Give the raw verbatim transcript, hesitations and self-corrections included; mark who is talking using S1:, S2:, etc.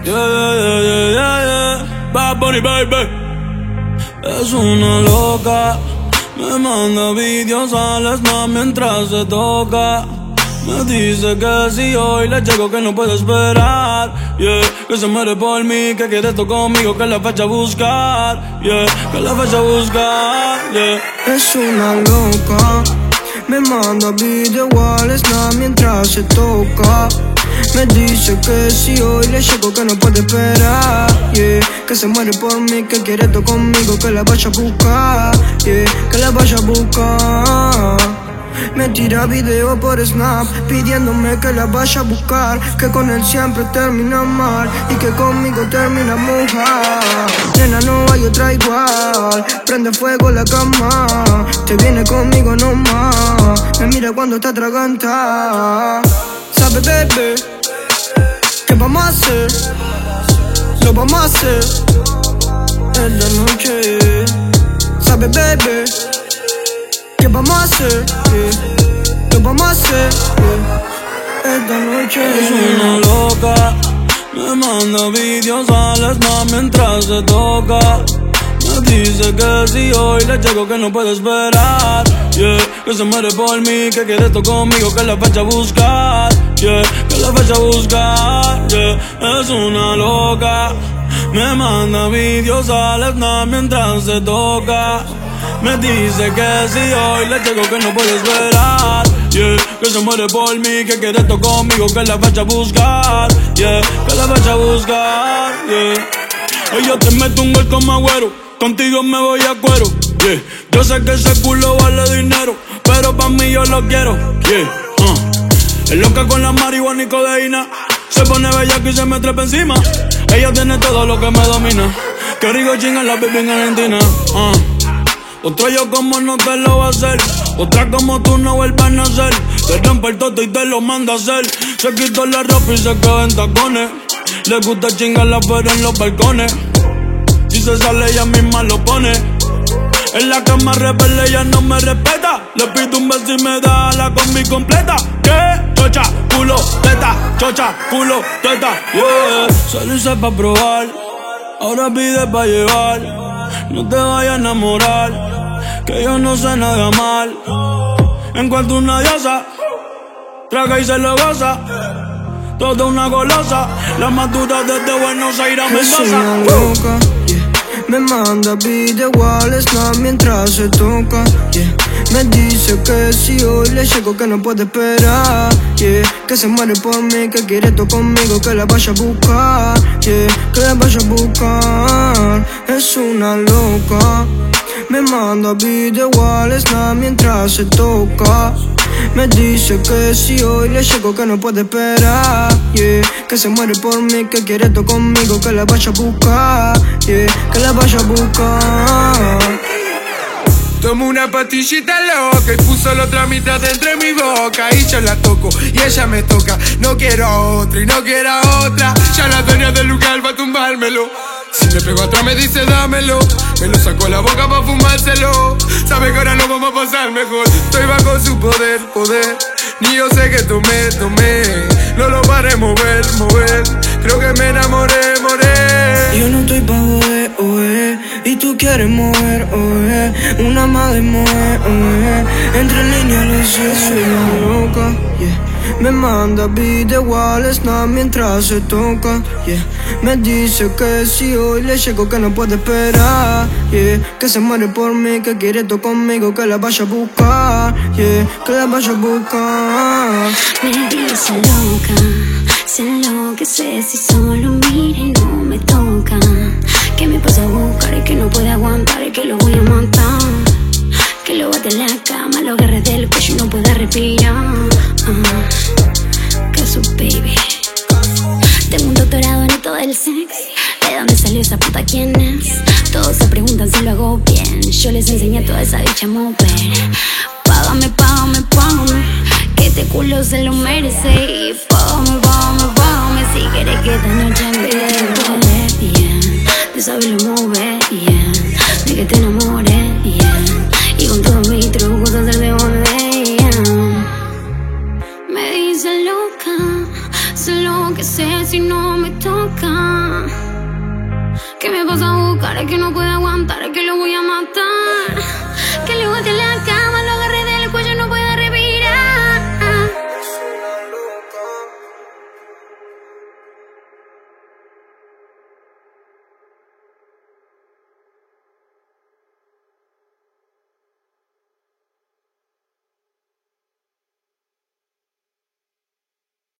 S1: Yeah, yeah, yeah, yeah, yeah. Bad Bunny, baby. Es una loca. Me manda videos al snap mientras se toca. Me dice que si hoy le llego que no puede esperar, yeah. Que se muere por mí, que quiere esto conmigo, que la fecha a buscar, yeah. Que la fecha a buscar, yeah.
S2: Es una loca. Me manda video al snap mientras se toca. Me dice que si hoy le llego que no puede esperar, yeah. Que se muere por mí, que quiere esto conmigo, que la vaya a buscar, yeah. Que la vaya a buscar. Me tira video por Snap pidiéndome que la vaya a buscar, que con él siempre termina mal y que conmigo termina mojar. Nena, no hay otra igual, prende fuego la cama, te viene conmigo nomás. Me mira cuando está atragantada. Sabe, bebé, ¿qué vamos a hacer? Lo vamos a hacer en la noche. Sabe, bebé, ¿qué vamos a hacer? Yeah. ¿Qué vamos a hacer? Yeah. Esta noche
S1: es una loca. Me manda videos al snap mientras se toca. Me dice que si hoy le llego que no puede esperar, yeah. Que se muere por mí, que quiere esto conmigo, que la fecha a buscar, yeah. Que la fecha a buscar, yeah. Es una loca. Me manda videos al snap mientras se toca. Me dice que si hoy le llego que no puede esperar, yeah. Que se muere por mí, que quiere esto conmigo, que la fecha a buscar, yeah. Que la fecha a buscar, yeah. Ella te mete un gol como agüero, contigo me voy a cuero, yeah. Yo sé que ese culo vale dinero, pero pa' mí yo lo quiero, yeah. uh. Es loca con la marihuana y codeína, se pone bellaca y se me trepa encima. Ella tiene todo lo que me domina, que rico chinga la baby en Argentina, uh. Otro yo como no te lo va a hacer, otra como tú no vuelves a nacer. Te rompe el toto y te lo manda a hacer. Se quitó la ropa y se quedó en tacones. Le gusta chingarla pero en los balcones. Si se sale ella misma lo pone. En la cama rebelde ella no me respeta. Le pido un beso y me da la combi completa. ¿Qué? Chocha, culo, teta, chocha, culo, teta, yeah. Solo hice pa' probar, ahora pide pa' llevar. No te vayas a enamorar, que yo no sé nada mal. En cuanto una diosa, traga y se lo goza. Toda una golosa, la más dura desde Buenos Aires a Mendoza.
S2: Es una loca, yeah. Me manda video al snap mientras se toca, yeah. Me dice que si hoy le llego que no puede esperar, yeah. Que se muere por mí, que quiere esto conmigo, que la vaya a buscar, yeah. Que la vaya a buscar. Es una loca. Me manda video al snap mientras se toca. Me dice que si hoy le llego que no puede esperar, yeah. Que se muere por mí, que quiere esto conmigo, que la vaya a buscar, yeah. Que la vaya a buscar.
S3: Tomo una pastillita loca y puso la otra mitad entre mi boca. Y yo la toco y ella me toca. No quiero a otra y no quiero a otra. Ya la tenía del lugar para tumbármelo. Si me pego atrás me dice dámelo. Me lo sacó a la boca pa' fumárselo. Sabe que ahora no vamos a pasar mejor. Estoy bajo su poder, poder. Ni yo sé que tomé, tomé. No lo paré mover, mover. Creo que me enamoré, moré.
S2: Yo no estoy pa' joder, oe. Y tú quieres mover, oe. Una madre mover, oe. Entre líneas lo sé, soy una loca, yeah. Me manda video al snap mientras se toca, yeah. Me dice que si hoy le llego que no puede esperar, yeah. Que se muere por mí, que quiere esto conmigo, que la vaya a buscar, yeah. Que la vaya a buscar.
S4: Me dice loca, se enloquece si solo mira y no me toca. Que me pasa a buscar y que no puede aguantar y que lo voy a matar. Que lo bate en la cama, lo agarre del cuello y no pueda respirar. uh, Que su baby. Tengo un doctorado en esto del sex. ¿De dónde salió esa puta? ¿Quién es? Todos se preguntan si lo hago bien. Yo les enseñé a toda esa bicha a mover. Págame, págame, págame, que este culo se lo merece. Y págame, págame, págame, si quieres que esta noche empiece bien. De saberlo mover, bien. De que te enamores, bien. Y con todos mis trucos hacerte volver, yeah. Me dice loca, sé lo que sé si no me toca. ¿Qué me vas a buscar? Es que no puedo